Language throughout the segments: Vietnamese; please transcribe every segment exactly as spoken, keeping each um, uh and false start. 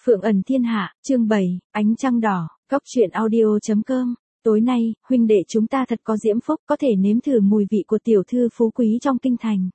Phượng ẩn thiên hạ, chương bảy, ánh trăng đỏ, góc truyện audio.com. Tối nay, huynh đệ chúng ta thật có diễm phúc, có thể nếm thử mùi vị của tiểu thư phú quý trong kinh thành.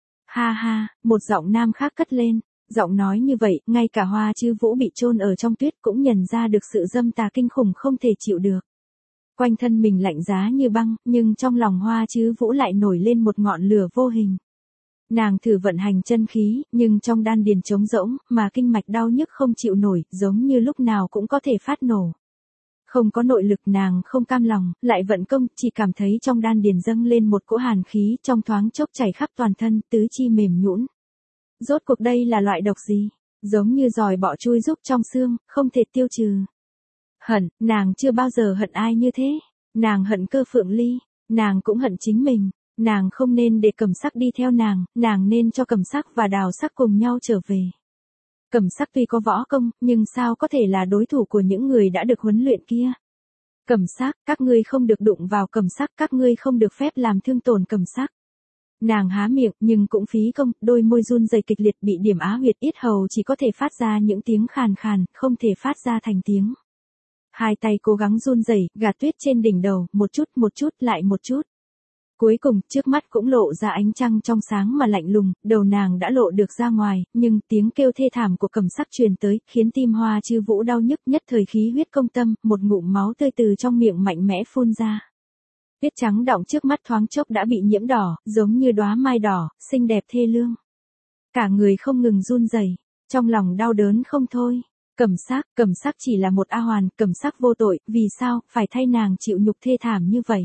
Ha ha, một giọng nam khác cất lên. Giọng nói như vậy, ngay cả Hoa Chư Vũ bị chôn ở trong tuyết cũng nhận ra được sự dâm tà kinh khủng không thể chịu được. Quanh thân mình lạnh giá như băng, nhưng trong lòng Hoa Chư Vũ lại nổi lên một ngọn lửa vô hình. Nàng thử vận hành chân khí, nhưng trong đan điền trống rỗng, mà kinh mạch đau nhức không chịu nổi, giống như lúc nào cũng có thể phát nổ. Không có nội lực, nàng không cam lòng, lại vận công, chỉ cảm thấy trong đan điền dâng lên một cỗ hàn khí, trong thoáng chốc chảy khắp toàn thân, tứ chi mềm nhũn. Rốt cuộc đây là loại độc gì? Giống như giòi bọ chui rúc trong xương, không thể tiêu trừ. Hận, nàng chưa bao giờ hận ai như thế. Nàng hận Cơ Phượng Ly, nàng cũng hận chính mình. Nàng không nên để Cẩm Sắc đi theo nàng, nàng nên cho Cẩm Sắc và Đào Sắc cùng nhau trở về. Cẩm Sắc tuy có võ công, nhưng sao có thể là đối thủ của những người đã được huấn luyện kia. Cẩm Sắc, các ngươi không được đụng vào Cẩm Sắc, các ngươi không được phép làm thương tổn Cẩm Sắc. Nàng há miệng, nhưng cũng phí công, đôi môi run rẩy kịch liệt, bị điểm á huyệt yết hầu chỉ có thể phát ra những tiếng khàn khàn, không thể phát ra thành tiếng. Hai tay cố gắng run rẩy, gạt tuyết trên đỉnh đầu, một chút một chút lại một chút. Cuối cùng, trước mắt cũng lộ ra ánh trăng trong sáng mà lạnh lùng, đầu nàng đã lộ được ra ngoài, nhưng tiếng kêu thê thảm của Cẩm Sắc truyền tới, khiến tim Hoa Chư Vũ đau nhức, nhất thời khí huyết công tâm, một ngụm máu tươi từ trong miệng mạnh mẽ phun ra. Tuyết trắng đọng trước mắt thoáng chốc đã bị nhiễm đỏ, giống như đóa mai đỏ, xinh đẹp thê lương. Cả người không ngừng run rẩy, trong lòng đau đớn không thôi. Cẩm Sắc, Cẩm Sắc chỉ là một A hoàn, Cẩm Sắc vô tội, vì sao phải thay nàng chịu nhục thê thảm như vậy?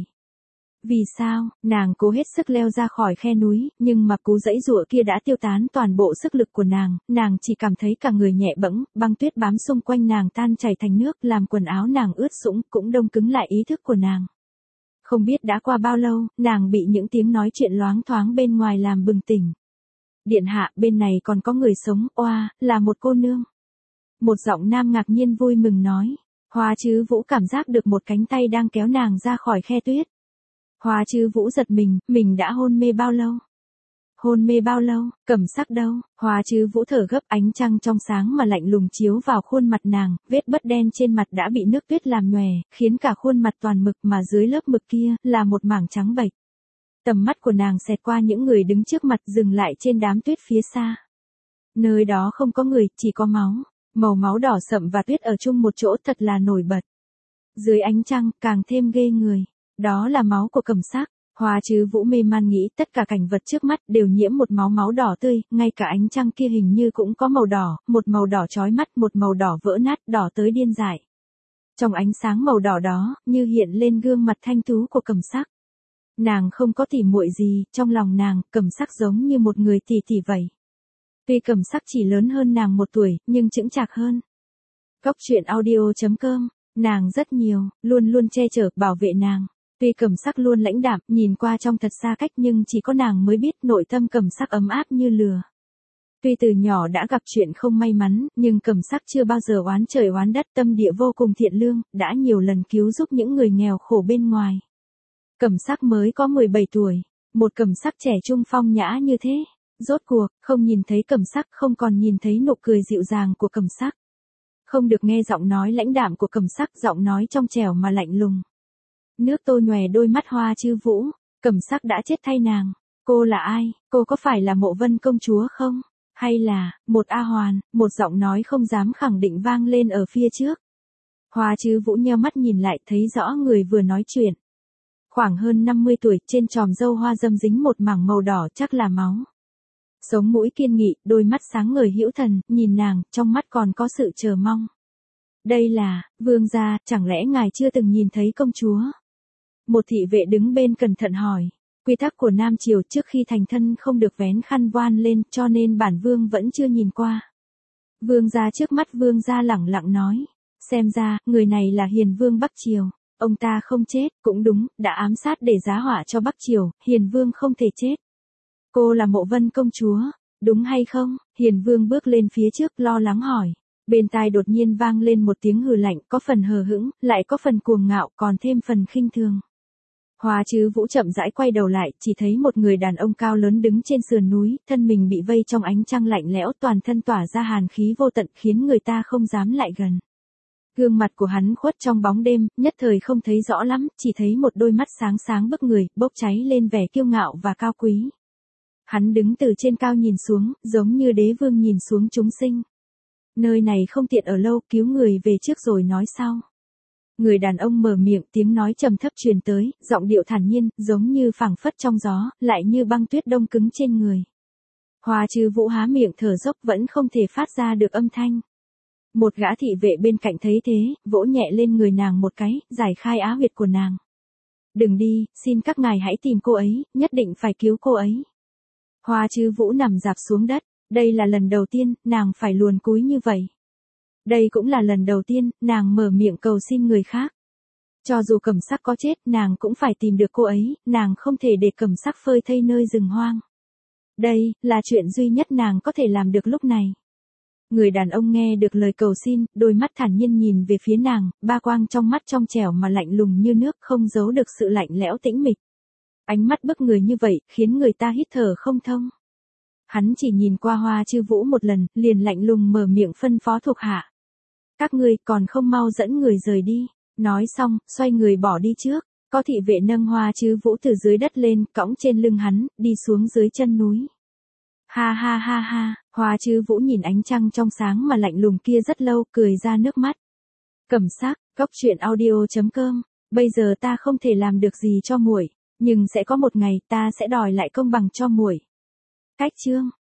Vì sao? Nàng cố hết sức leo ra khỏi khe núi, nhưng mà cú dãy giụa kia đã tiêu tán toàn bộ sức lực của nàng, nàng chỉ cảm thấy cả người nhẹ bẫng, băng tuyết bám xung quanh nàng tan chảy thành nước, làm quần áo nàng ướt sũng, cũng đông cứng lại ý thức của nàng. Không biết đã qua bao lâu, nàng bị những tiếng nói chuyện loáng thoáng bên ngoài làm bừng tỉnh. Điện hạ, bên này còn có người sống, oa, là một cô nương. Một giọng nam ngạc nhiên vui mừng nói. Hoa Chư Vũ cảm giác được một cánh tay đang kéo nàng ra khỏi khe tuyết. Hoa Chư Vũ giật mình, mình đã hôn mê bao lâu? Hôn mê bao lâu? Cẩm Sắc đâu? Hoa Chư Vũ thở gấp, ánh trăng trong sáng mà lạnh lùng chiếu vào khuôn mặt nàng, vết bớt đen trên mặt đã bị nước tuyết làm nhòe, khiến cả khuôn mặt toàn mực, mà dưới lớp mực kia là một mảng trắng bệch. Tầm mắt của nàng xẹt qua những người đứng trước mặt, dừng lại trên đám tuyết phía xa. Nơi đó không có người, chỉ có máu, màu máu đỏ sậm và tuyết ở chung một chỗ thật là nổi bật. Dưới ánh trăng, càng thêm ghê người. Đó là máu của Cẩm Sắc. Hoa Chư Vũ mê man nghĩ tất cả cảnh vật trước mắt đều nhiễm một máu máu đỏ tươi, ngay cả ánh trăng kia hình như cũng có màu đỏ, một màu đỏ chói mắt, một màu đỏ vỡ nát, đỏ tới điên dại. Trong ánh sáng màu đỏ đó, như hiện lên gương mặt thanh tú của Cẩm Sắc. Nàng không có tỉ muội gì, trong lòng nàng, Cẩm Sắc giống như một người tỷ tỷ vậy. Tuy Cẩm Sắc chỉ lớn hơn nàng một tuổi, nhưng chững chạc hơn. Góc truyện audio.com, nàng rất nhiều, luôn luôn che chở, bảo vệ nàng. Tuy Cẩm Sắc luôn lãnh đạm, nhìn qua trong thật xa cách, nhưng chỉ có nàng mới biết nội tâm Cẩm Sắc ấm áp như lửa. Tuy từ nhỏ đã gặp chuyện không may mắn, nhưng Cẩm Sắc chưa bao giờ oán trời oán đất, tâm địa vô cùng thiện lương, đã nhiều lần cứu giúp những người nghèo khổ bên ngoài. Cẩm Sắc mới có mười bảy tuổi, một Cẩm Sắc trẻ trung phong nhã như thế. Rốt cuộc, không nhìn thấy Cẩm Sắc, không còn nhìn thấy nụ cười dịu dàng của Cẩm Sắc. Không được nghe giọng nói lãnh đạm của Cẩm Sắc, giọng nói trong trẻo mà lạnh lùng. Nước tô nhòe đôi mắt Hoa Chư Vũ, Cẩm Sắc đã chết thay nàng. Cô là ai? Cô có phải là Mộ Vân công chúa không? Hay là, một A hoàn? Một giọng nói không dám khẳng định vang lên ở phía trước. Hoa Chư Vũ nheo mắt nhìn lại, thấy rõ người vừa nói chuyện. Khoảng hơn năm mươi tuổi, trên tròm râu hoa râm dính một mảng màu đỏ, chắc là máu. Sống mũi kiên nghị, đôi mắt sáng ngời hữu thần, nhìn nàng, trong mắt còn có sự chờ mong. Đây là, vương gia, chẳng lẽ ngài chưa từng nhìn thấy công chúa? Một thị vệ đứng bên cẩn thận hỏi. Quy tắc của Nam Triều trước khi thành thân không được vén khăn voan lên, cho nên bản vương vẫn chưa nhìn qua. Vương gia trước mắt vương gia lẳng lặng nói. Xem ra, người này là Hiền Vương Bắc Triều. Ông ta không chết, cũng đúng, đã ám sát để giá họa cho Bắc Triều, Hiền Vương không thể chết. Cô là Mộ Vân công chúa, đúng hay không? Hiền Vương bước lên phía trước lo lắng hỏi. Bên tai đột nhiên vang lên một tiếng hừ lạnh, có phần hờ hững, lại có phần cuồng ngạo, còn thêm phần khinh thường. Hoa Chứ Vũ chậm rãi quay đầu lại, chỉ thấy một người đàn ông cao lớn đứng trên sườn núi, thân mình bị vây trong ánh trăng lạnh lẽo, toàn thân tỏa ra hàn khí vô tận khiến người ta không dám lại gần. Gương mặt của hắn khuất trong bóng đêm, nhất thời không thấy rõ lắm, chỉ thấy một đôi mắt sáng sáng bức người, bốc cháy lên vẻ kiêu ngạo và cao quý. Hắn đứng từ trên cao nhìn xuống, giống như đế vương nhìn xuống chúng sinh. Nơi này không tiện ở lâu, cứu người về trước rồi nói sau. Người đàn ông mở miệng, tiếng nói trầm thấp truyền tới, giọng điệu thản nhiên, giống như phảng phất trong gió, lại như băng tuyết đông cứng trên người. Hoa Chứ Vũ há miệng thở dốc vẫn không thể phát ra được âm thanh. Một gã thị vệ bên cạnh thấy thế, vỗ nhẹ lên người nàng một cái, giải khai á huyệt của nàng. Đừng đi, xin các ngài hãy tìm cô ấy, nhất định phải cứu cô ấy. Hoa Chứ Vũ nằm rạp xuống đất, đây là lần đầu tiên, nàng phải luồn cúi như vậy. Đây cũng là lần đầu tiên, nàng mở miệng cầu xin người khác. Cho dù Cẩm Sắc có chết, nàng cũng phải tìm được cô ấy, nàng không thể để Cẩm Sắc phơi thây nơi rừng hoang. Đây, là chuyện duy nhất nàng có thể làm được lúc này. Người đàn ông nghe được lời cầu xin, đôi mắt thản nhiên nhìn về phía nàng, ba quang trong mắt trong trẻo mà lạnh lùng như nước, không giấu được sự lạnh lẽo tĩnh mịch. Ánh mắt bức người như vậy, khiến người ta hít thở không thông. Hắn chỉ nhìn qua Hoa Chứ Vũ một lần, liền lạnh lùng mở miệng phân phó thuộc hạ. Các ngươi còn không mau dẫn người rời đi. Nói xong, xoay người bỏ đi trước. Có thị vệ nâng Hoa Chứ Vũ từ dưới đất lên, cõng trên lưng hắn, đi xuống dưới chân núi. Ha ha ha ha, Hoa Chứ Vũ nhìn ánh trăng trong sáng mà lạnh lùng kia rất lâu, cười ra nước mắt. Cẩm Sắc, cốc truyện audio chấm com. Bây giờ ta không thể làm được gì cho muội, nhưng sẽ có một ngày ta sẽ đòi lại công bằng cho muội. Cách chương